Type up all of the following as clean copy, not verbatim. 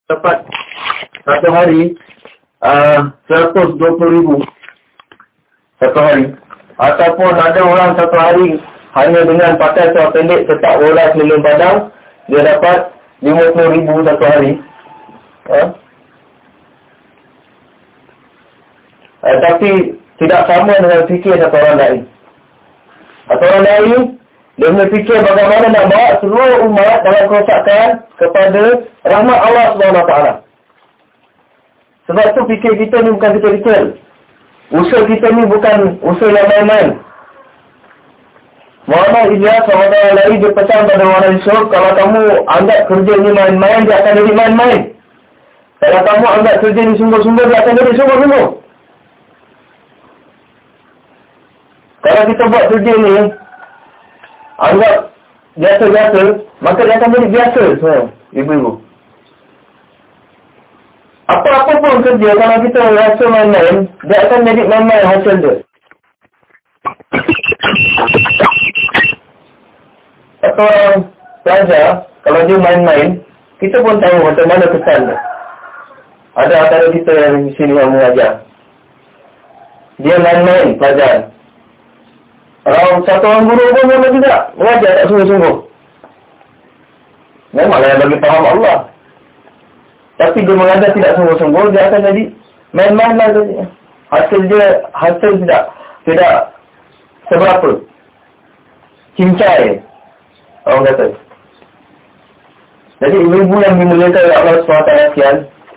dapat satu hari 120,000 satu hari, ataupun ada orang satu hari hanya dengan pakai seluar pendek tetap bola keliling padang, dia dapat 50,000 satu hari. Tapi tidak sama dengan fikir satu orang lain. Satu orang lain, dia berfikir bagaimana nak bawa seluruh umat dalam kerosakan kepada rahmat Allah SWT. Sebab tu fikir kita ni bukan fikir kecil. Usaha kita ni bukan usaha yang main-main. Muhammad Ilyas SAW dia pesan pada orang Yusuf, kalau kamu anggap kerja ni main-main, dia akan jadi main-main. Kalau kamu anggap kerja ni sungguh-sungguh, dia akan jadi sungguh-sungguh. Kalau kita buat kerja ni anggap biasa-biasa, maka dia akan jadi biasa semua, ibu-ibu. Apa-apa pun kerja, kalau kita rasa main-main, dia akan jadi main-main hasil dia. Satu orang pelajar, kalau dia main-main, kita pun tahu macam mana kesan dia. Ada antara kita yang di sini yang mengajar. Dia main-main pelajar. Kalau satu orang guru pun memang tidak mengajar tak sungguh-sungguh. Memanglah yang bagi faham Allah. Tapi dia mengajar tidak sungguh-sungguh, dia akan jadi main-main lah. Hasil tidak seberapa. Cincai, orang kata. Jadi ibu-ibu yang dimuliakan oleh Allah SWT sekian.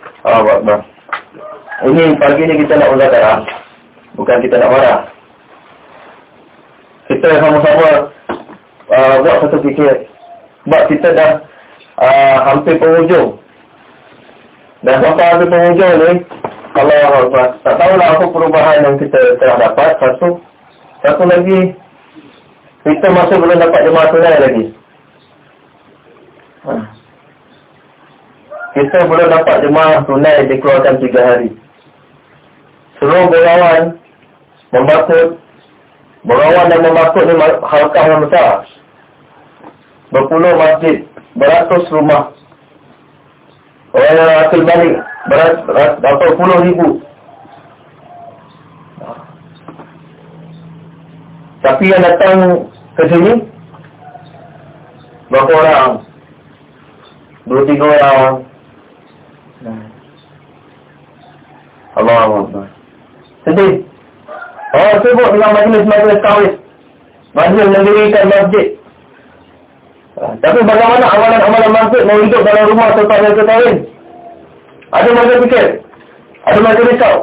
Ini pagi ni kita nak muzakarah, bukan kita nak marah. Kita sama-sama buat satu fikir. Sebab kita dah hampir penghujung. Dan sampai hampir penghujung ni, kalau tak tahulah apa perubahan yang kita telah dapat. Satu lagi, kita masih belum dapat jemaah tunai lagi. Kita belum dapat jemaah tunai dikeluarkan 3 hari. Seluruh berawan dan membakut ni halkah yang besar. Berpuluh masjid, beratus rumah. Orang yang akil balik berapa puluh ribu. Tapi yang datang ke sini berapa orang? 2-3 orang. Allah. Sedih. Orang sibuk dengan majlis-majlis tauhid. Majlis mendirikan masjid. Tapi bagaimana amalan-amalan masjid mau hidup dalam rumah serta mereka tauhid? Ada mereka fikir. Ada mereka risau.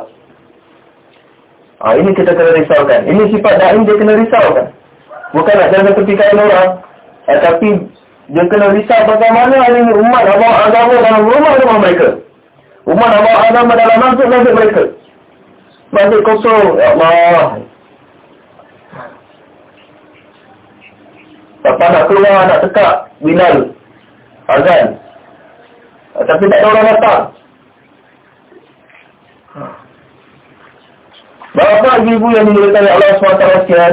Ini kita kena risaukan. Ini sifat da'i dia kena risaukan. Bukan nak jaga kepikaan orang. Tapi dia kena risau bagaimana ini umat nak bawa agama dalam rumah-rumah mereka. Umat nak bawa agama dalam masjid-masjid mereka. Masjid kosong, ya Allah. Lepas nak keluar, nak tekak Bilal azan, tapi tak ada orang datang. Bapa ibu yang dimuliakan oleh Allah SWT sekalian,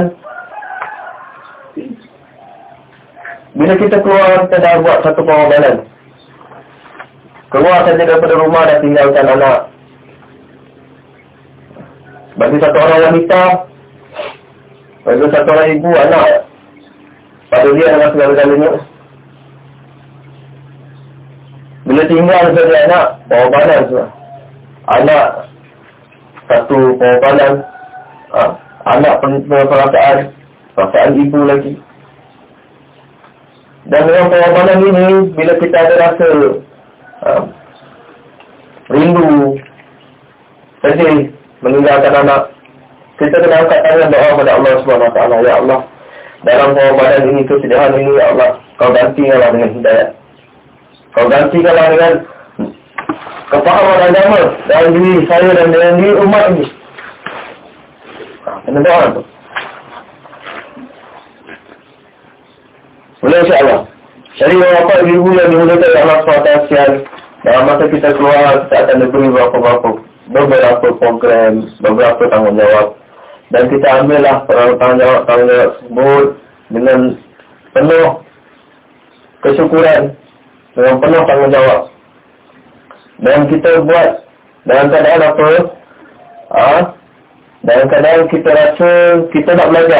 bila kita keluar, kita dah buat satu pengorbanan. Keluar saja daripada rumah dan tinggalkan anak. Bagi satu orang wanita, bagi satu orang ibu, anak, pada dia dengan segala-galanya. Bila tinggal saja anak, pengorbanan semua. Anak, satu pengorbanan. Anak perasaan ibu lagi. Dan dengan pengorbanan ini, bila kita ada rasa rindu, sedih, meninggalkan anak, kita kena angkat tangan doa kepada Allah SWT. Ya Allah, dalam pengorbanan ini, kesedihan ini, Ya Allah, Kau gantikanlah dengan hidayah. Kau gantikanlah dengan kefahaman agama dalam diri saya dan dalam diri umat ini. Kena doa tu. Boleh insyaAllah. Jadi bapak ibu yang dimuliakan oleh Allah SWT sekalian, dalam masa kita keluar, kita akan diberi beberapa program, beberapa tanggungjawab. Dan kita ambillah tanggungjawab tersebut dengan penuh kesyukuran, dengan penuh tanggungjawab. Dan kita buat dalam keadaan apa? Dalam keadaan kita rasa kita nak belajar.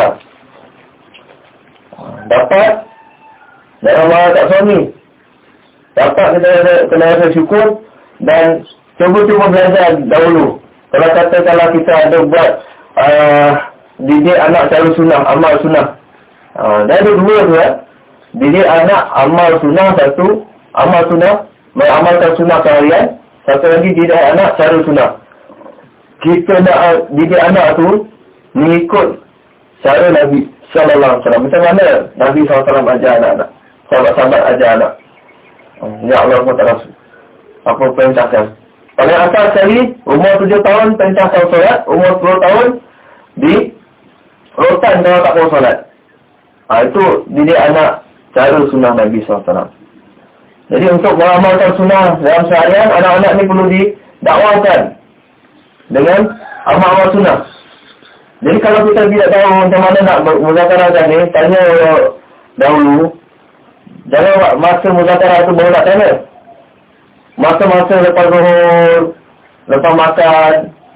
Dapat jangan marah tak suami. Dapat kita kena rasa syukur dan cuba-cuba belajar dahulu. Kalau katakanlah kita ada buat didik anak cara sunnah, amal sunnah. Dah ada dua tu didik anak amal sunnah, satu amal sunnah, mengamalkan sunnah seharian. Satu lagi didik anak cara sunnah. Kita nak didik anak tu mengikut cara Nabi Sallallahu Alaihi Wasallam. Macam mana Nabi Sallallahu Alaihi Wasallam ajar anak-anak, sahabat-sahabat ajar anak. Ya Allah SWT apa perintahkan. Paling asal sekali umur 7 tahun perintahkan solat, umur 10 tahun di rotan kalau tak mau solat. Itu didik anak cara sunnah Nabi SAW. Jadi untuk mengamalkan sunnah dalam seharian, anak-anak ni perlu didakwakan dengan amal-amal sunnah. Jadi kalau kita tidak tahu macam mana nak muzakarahkan ni, tanya dahulu. Jangan masa muzakarah tu baru nak tanya. Masa-masa lepas zuhur, lepas makan,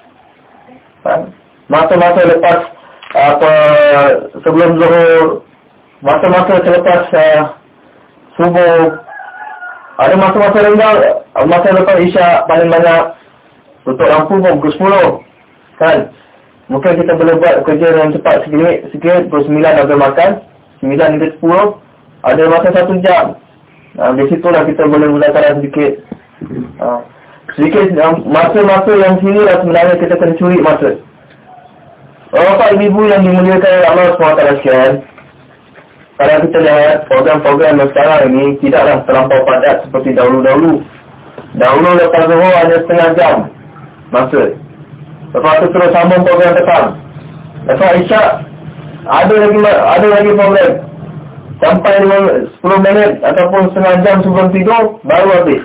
masa-masa lepas sebelum zuhur, masa-masa selepas subuh, ada masa-masa renggang, masa lepas isyak paling banyak, tutup lampu pun pukul 10 kan. Mungkin kita boleh buat kerja yang cepat sikit, pukul 9 dah boleh makan, 9 hingga 10, ada masa 1 jam. Di situlah kita boleh mulakan sedikit. Sedikit masa-masa yang sini lah sebenarnya kita kena curi masa. Bapak ibu yang dimuliakan Allah SWT sekalian, kalau kita lihat program-program yang sekarang ini tidaklah terlampau padat seperti dahulu-dahulu. Dahulu lepas zuhur hanya setengah jam masa. Lepas tu terus sambung program petang. Lepas isyak ada lagi program. Sampai 10 minit ataupun setengah jam sebelum tidur baru habis.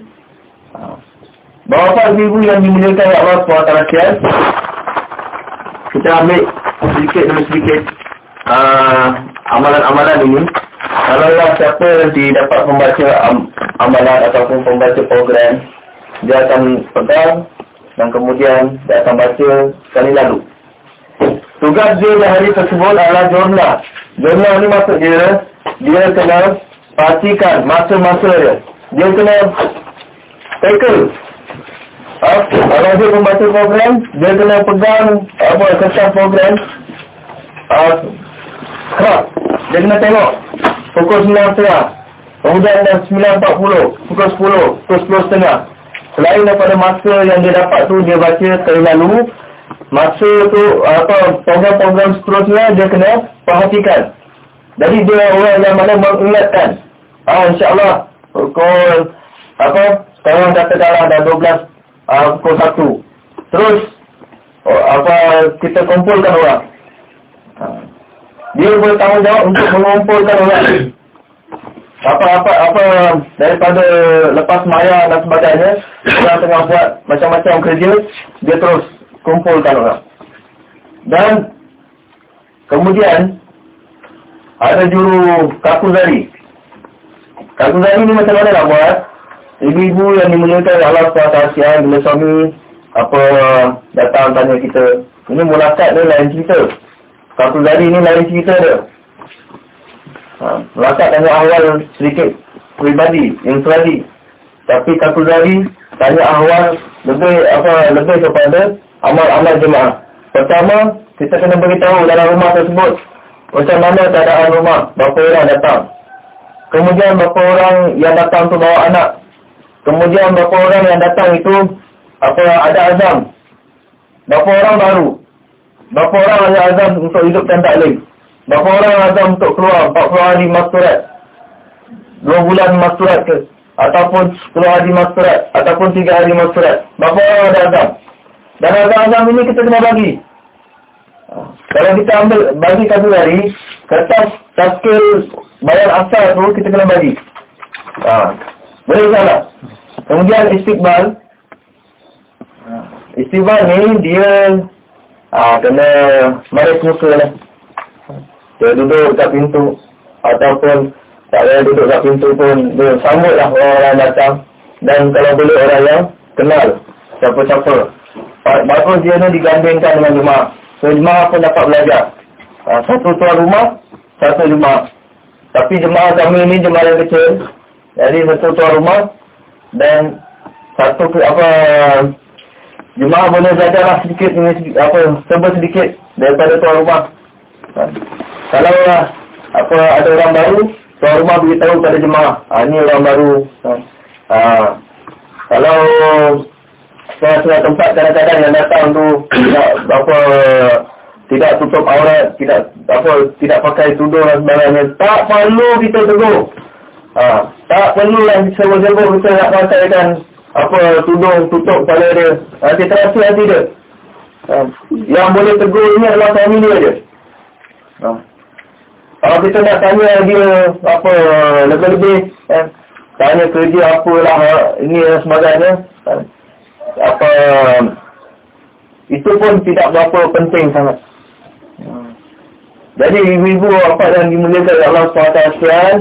Bapak ibu yang dimuliakan Allah SWT sekalian, kita ambil sedikit demi sedikit amalan-amalan ini. Kalaulah siapa nanti dapat membaca amalan ataupun membaca program, dia akan pegang dan kemudian dia akan baca sekali lalu. Tugas dia di hari tersebut adalah jurnal. Jurnal ni maksud dia kena pastikan masa-masa dia. Dia kena tackle. Kalau dia membaca program, dia kena pegang kesan program. Dia kena tengok pukul 9.30, kemudian 9.40, pukul 10, pukul 10.30. Selain daripada masa yang dia dapat tu, dia baca sekali lalu. Masa tu program-program seterusnya dia kena perhatikan. Jadi dia orang yang mana mengingatkan. InsyaAllah pukul sekarang katakanlah dah 12 pukul 1. Terus kita kumpulkan orang. Dia bertanggungjawab untuk mengumpulkan orang. Apa daripada lepas maya dan sebagainya, orang tengah buat macam-macam kerja, dia terus kumpulkan orang. Dan kemudian ada juru kakuzari. Kakuzari ni macam mana nak buat? Ibu-ibu yang dimuliakan Allah SWT, bila suami datang tanya kita, ini mulakat ni lain cerita. Kakuzari ni lain cerita dia. Mulakat tanya ahwal sedikit pribadi, infradi. Tapi kakuzari tanya ahwal lebih kepada amal-amal jemaah. Pertama, kita kena beritahu dalam rumah tersebut macam mana keadaan rumah, berapa orang datang. Kemudian berapa orang yang datang tu bawa anak. Kemudian berapa orang yang datang itu ada azam. Berapa orang baru. Berapa orang ada azam untuk hidupkan taklim. Berapa orang azam untuk keluar 40 hari masturat, 2 bulan masturat ke, ataupun 10 hari masturat, ataupun 3 hari masturat. Berapa orang ada azam. Dan azam ini kita kena bagi. Kalau kita bagi satu hari, kertas taskil bayar asal tu kita kena bagi. Boleh salah. Kemudian istiqbal. Istiqbal ni dia kena maris muka lah. Dia duduk kat pintu, ataupun tak boleh duduk kat pintu pun, dia sambut lah orang-orang datang. Dan kalau boleh orang yang kenal siapa-siapa. Bagus dia ni digandingkan dengan jemaah. So jemaah pun dapat belajar. Satu tuan rumah, satu jemaah. Tapi jemaah kami ni jemaah yang kecil. Jadi satu tuan rumah dan satu jemaah boleh belajarlah sedikit serba sedikit daripada tuan rumah. Kalau ada orang baru, tuan rumah beritahu pada jemaah, ni orang baru. Kalau setengah tempat kadang-kadang yang datang tu tidak tutup aurat, tidak pakai tudung dan sebagainya, tak perlu kita tegur. Tak perlu yang sebut-sebut kita nak pakaikan tudung tutup kepala dia. Kita rasa hati dia. Yang boleh tegur ni adalah suami dia je. Kalau kita nak tanya dia lebih-lebih, tanya kerja apalah ini dan sebagainya, itu pun tidak berapa penting sangat. Jadi ibu-ibu yang dimuliakan oleh Allah SWT sekalian,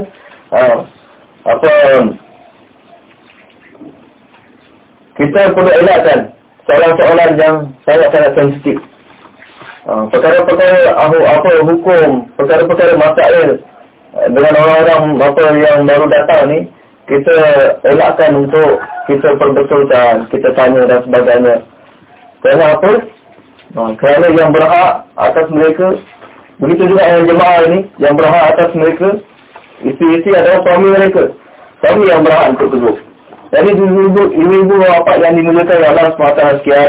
kita perlu elakkan soalan-soalan yang sangat-sangat sensitif. Perkara-perkara hukum, perkara-perkara masalah dengan orang-orang yang baru datang ni, kita elakkan untuk kita perbetulkan, kita tanya dan sebagainya. Kerana apa? Kerana yang berhak atas mereka, begitu juga yang jemaah ini, yang berhak atas mereka, isteri-isteri adalah suami mereka. Suami yang berhak untuk tegur. Jadi ibu-ibu bapak yang dimuliakan oleh Allah SWT sekian,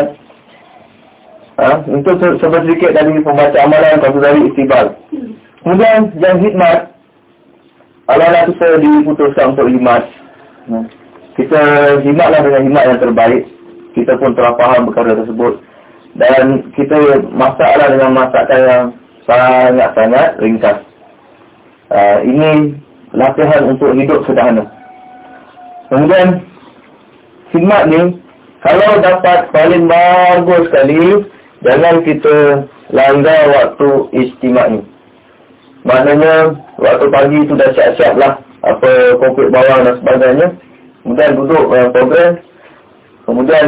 untuk sedikit dari pembaca amalan satu dari istibal. Kemudian yang khidmat, ala-ala kita diputuskan untuk khidmat. Kita khidmatlah dengan khidmat yang terbaik. Kita pun telah faham perkara tersebut. Dan kita masaklah dengan masakan yang sangat-sangat ringkas. Ini latihan untuk hidup sederhana. Kemudian khidmat ni, kalau dapat paling bagus sekali, jangan kita langgar waktu istimak ni. Maknanya waktu pagi tu dah siap-siap lah komplit bawang dan sebagainya. Kemudian duduk program. Kemudian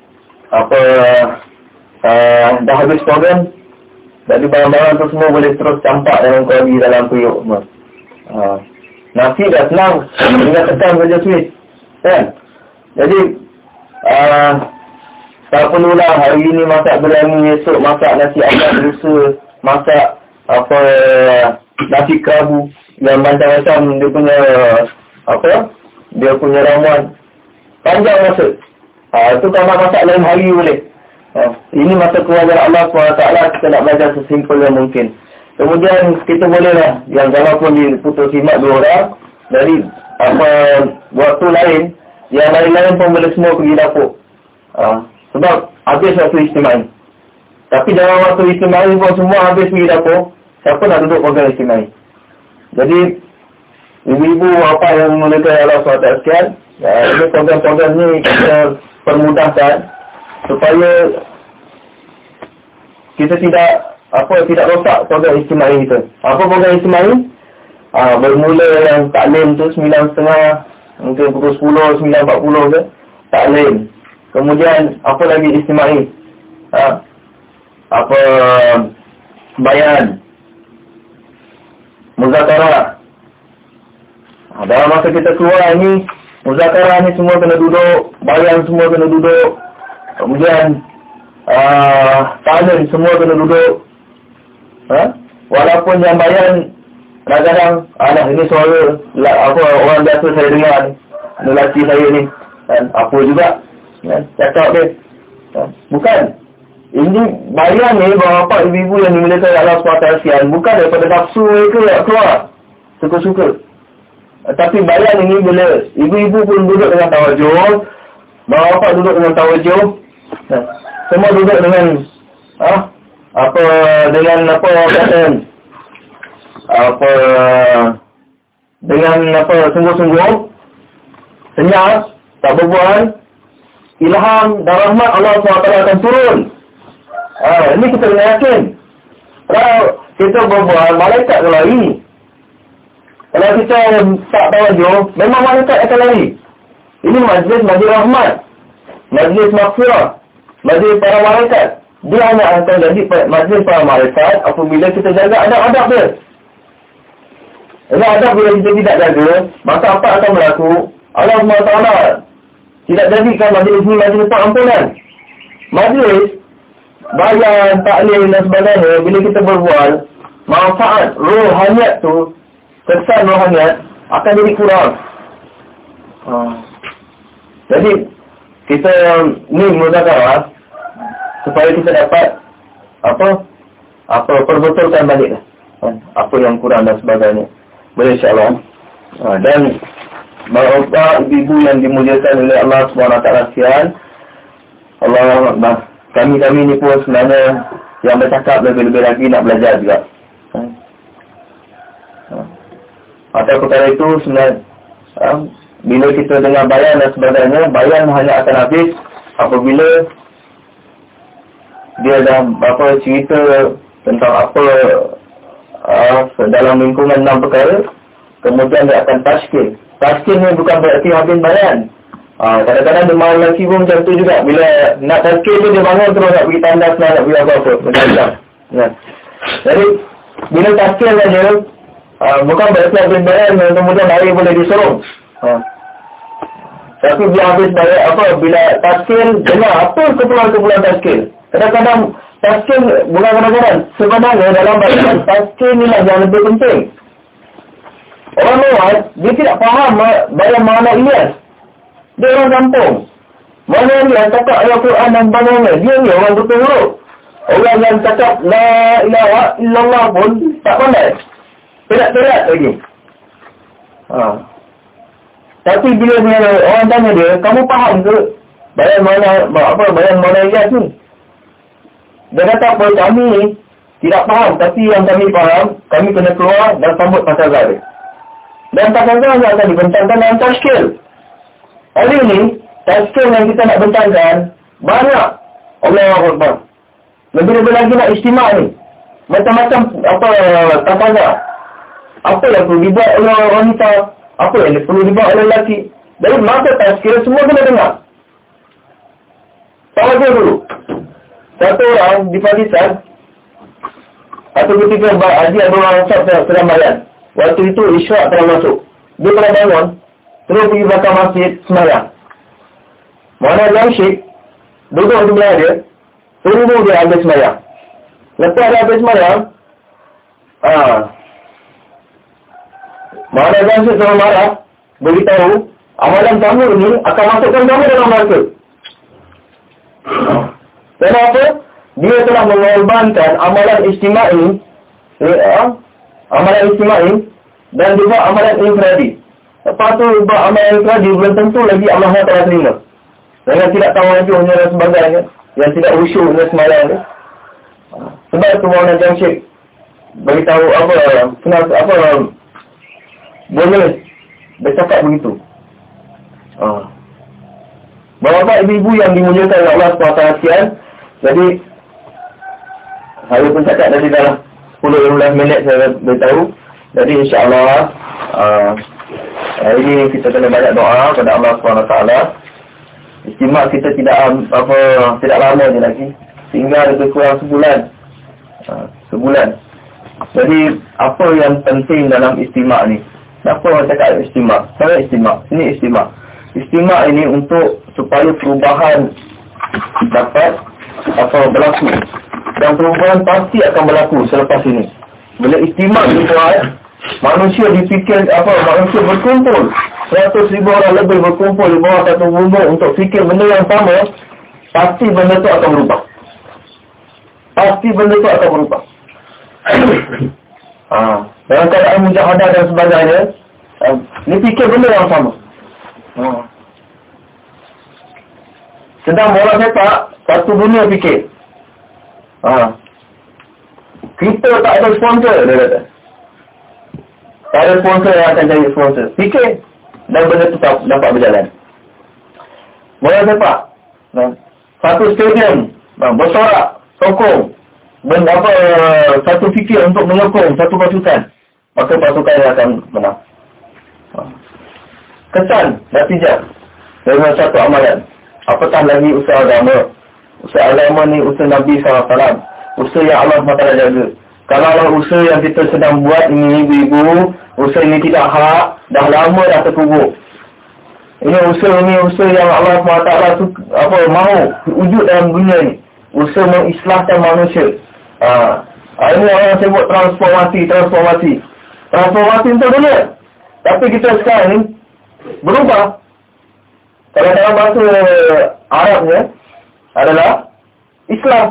dah habis program, jadi barang-barang tu semua boleh terus campak dalam kori dalam periuk semua. Nasi dah senang, tinggal tekan saja switch, kan? Jadi tak perlulah hari ini masak biryani, esok masak nasi ayam, lusa masak nasi kerabu yang macam-macam dia punya ramuan. Panjang masa. Itu kalau masak lain hari boleh. Ini masa kewajaran Allah SWT, kita nak belajar sesimpel yang mungkin. Kemudian kita bolehlah, yang kalau pun diputus khidmat 2 orang, dari waktu lain, yang lain-lain pun boleh semua pergi dapur. Sebab habis waktu istimai. Tapi dalam waktu istimai pun semua habis pergi dapur, siapa nak duduk program istimai? Jadi ibu-ibu apa yang memulakan Allah SWT sekian, ini program-program ni kita permudahkan supaya kita tidak rosak program istimai kita. Apa program istimai? Bermula yang taklim tu 9.30, mungkin pukul 10, 9.40 ke, taklim. Kemudian apa lagi istimai? Bayan, muzakarah. Dalam masa kita keluar ni, muzakarah ni semua kena duduk, bayan semua kena duduk. Kemudian taklim semua kena duduk. Walaupun yang bayan kadang-kadang ini suara orang biasa saya dengar ni, lelaki saya ni, apa juga cakap dia. Bukan. Ini bayan ni bapak ibu-ibu yang dimuliakan Allah SWT sekalian, bukan daripada nafsu mereka nak keluar suka-suka. Tapi bayan ini bila ibu-ibu pun duduk dengan tawajuh, bapak duduk dengan tawajuh, semua duduk dengan sungguh-sungguh, senyap, tak berbual, ilham dan rahmat Allah SWT akan turun. Ini kita kena yakin. Kalau kita berbual, malaikat akan lari. Kalau kita tak tawajuh, memang malaikat akan lari. Ini majlis rahmat, majlis maghfirah, majlis para malaikat. Dia hanya akan jadi majlis para malaikat apabila kita jaga adab-adab dia. Jadi adab bila kita tidak jaga, maka apa akan berlaku? Allah SWT tidak jadikan majlis ini majlis pengampunan. Majlis bayan, taklil dan sebagainya, bila kita berbual, manfaat rohaniat tu, kesan rohaniat akan jadi kurang. Jadi kita ni muzakarah supaya kita dapat apa perbetulkan balik lah, apa yang kurang dan sebagainya. Boleh insya-Allah. Dan bapak ibu yang dimuliakan oleh Allah SWT sekalian, Allah Akbar. Kami ni pun sebenarnya yang bercakap lebih-lebih lagi nak belajar juga. Atau perkara itu sebenarnya bila kita dengar bayan dan sebagainya, bayan hanya akan habis apabila dia dah cerita tentang apa dalam lingkungan 6 perkara, kemudian dia akan tashkil. Tashkil ni bukan berarti habis bayan. Kadang-kadang dia malam lagi pun macam tu juga. Bila nak tashkil tu dia bangun terus nak pergi tandas, nak pergi apa-apa. Macam-macam. Jadi bila tashkil saja, bukan berarti habis bayan dan kemudian hari boleh disorong. Tapi bila habis bayan bila tashkil, dengar apa keperluan-keperluan tashkil. Kadang-kadang tashkil bukan kadang-kadang. Sebenarnya dalam bayan tashkil ni lah yang lebih penting. Orang luar, dia tidak faham bayan makna Ilyas. Dia orang kampung. Mana dia cakap ayat Quran dan sebagainya. Dia ni orang betul huruf. Orang yang cakap La ilaha illallah pun tak pandai. Terat-terat lagi. Tapi bila orang tanya dia, kamu faham ke bayan mana Ilyas ni? Dia kata apa, kami tidak faham. Tapi yang kami faham, kami kena keluar dan sambut pasal dia. Dan pasal dia akan dibentangkan dalam tashkil. Hari ini, tashkil yang kita nak bentangkan banyak. Allahu Akbar. Lebih-lebih lagi nak istimak ni. Macam-macam tanda. Apa yang perlu dibuat oleh wanita, apa yang perlu dibuat oleh lelaki. Dari masa tashkil semua kena dengar. Tahu dia dulu. Satu orang di Pakistan, atau ketika haji ada orang sedang bayan. Waktu itu Isyak telah masuk. Dia telah bangun, terus pergi belakang masjid semayang. Mana Jamshid duduk sebelah dia, tunggu dia habis semayang. Lepas dia habis semayang, Mana Jamshid telah marah, beritahu amalan kamu ini akan masukkan kamu dalam neraka. Kenapa? Dia telah mengorbankan amalan istimai, dan juga amalan infradi. Lepas tu buat amalan infradi belum tentu lagi Allah telah terima. Dengan tidak tawajuhnya dan sebagainya, yang tidak khusyuknya semayang ni. Sebab tu Maulana Jamshid beritahu boleh bercakap begitu. Bapak ibu-ibu yang dimuliakan oleh Allah SWT, jadi saya pun cakap tadi dalam 10-15 minit saya beritahu. Jadi insya-Allah hari ini kita kena banyak doa kepada Allah SWT. Istimak kita tidak lama je lagi, tinggal lebih kurang sebulan. Jadi apa yang penting dalam istimak ni? Kenapa orang cakap istimak? Saya istimak, ini istimak. Istimak ini untuk supaya perubahan dapat berlaku. Dan perubahan pasti akan berlaku selepas ini. Bila istimak dibuat, manusia dipikir manusia berkumpul. 100,000 orang lebih berkumpul di bawah satu bumbung untuk fikir benda yang sama, pasti benda itu akan berubah. Dalam keadaan mujahadah dan sebagainya, ni fikir benda yang sama. Sedang bola sepak, satu dunia fikir. Kita tak ada sponsor, dia kata. Tak ada sponsor yang akan jadi sponsor. Fikir, dan benda tu dapat berjalan. Bola sepak, satu stadium, bersorak, sokong, satu fikir untuk menyokong satu pasukan, maka pasukan yang akan menang. Kesan, natijah. Dengan satu amalan. Apatah lagi usaha agama. Usaha agama ni usaha Nabi SAW. Usaha yang Allah SWT jaga. Kalau usaha yang kita sedang buat ini, ibu-ibu, usaha ini tidak hak, dah lama dah terkubur. Ini usaha yang Allah SWT mahu wujud dalam dunia ni. Usaha mengislahkan manusia. Ini orang sebut transformasi. Transformasi untuk dunia. Tapi kita sekarang ni berubah. Kalau dalam bahasa Arabnya adalah Islam.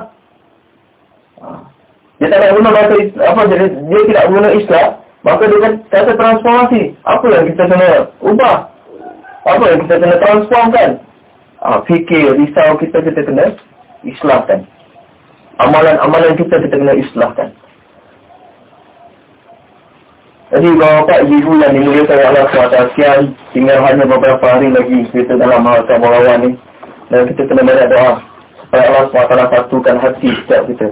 Dia tak nak guna bahasa dia tidak guna Islam, maka dia kata transformasi. Apa yang kita kena ubah? Apa yang kita kena transformkan? Fikir, risau kita kena islahkan. Amalan kita kena islahkan. Jadi bapak ibu yang dimuliakan Allah SWT, sekian, tinggal hanya beberapa hari lagi kita dalam masa Ramadhan ni, dan kita kena banyak doa supaya Allah SWT satukan hati setiap kita.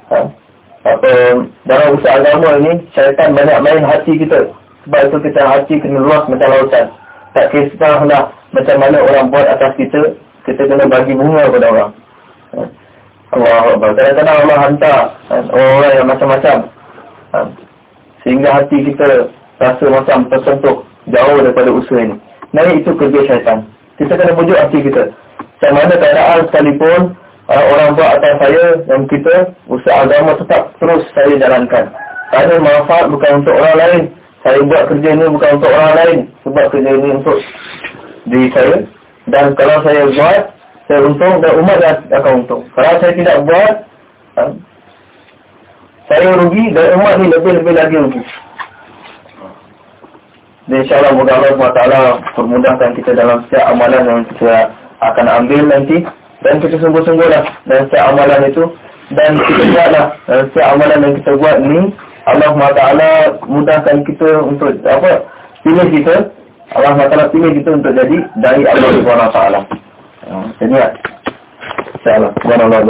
Dalam usaha agama ni, syaitan banyak main hati kita. Sebab itu kita hati kena luas macam lautan. Tak kisahlah macam mana orang buat atas kita, kita kena bagi bunga kepada orang. Allah Akbar. Kadang-kadang Allah hantar orang-orang yang macam-macam, sehingga hati kita rasa macam tersentuh jauh daripada usaha ini. Nah, itu kerja syaitan. Kita kena bujuk hati kita. Macam mana keadaan sekalipun orang buat atas saya, dan kita usaha agama tetap terus saya jalankan. Tak ada manfaat bukan untuk orang lain. Saya buat kerja ini bukan untuk orang lain, sebab kerja ini untuk diri saya. Dan kalau saya buat, saya untung dan umat akan untung. Kalau saya tidak buat, saya rugi dan umat ni lebih-lebih lagi rugi. Dan insyaAllah moga Allah SWT permudahkan kita dalam setiap amalan yang kita akan ambil nanti. Dan kita sungguh-sungguhlah dalam setiap amalan itu. Dan kita buatlah setiap amalan yang kita buat ni, Allah SWT mudahkan kita untuk pilih kita. Allah SWT pilih kita untuk jadi dari Allah SWT. Jadi insyaAllah.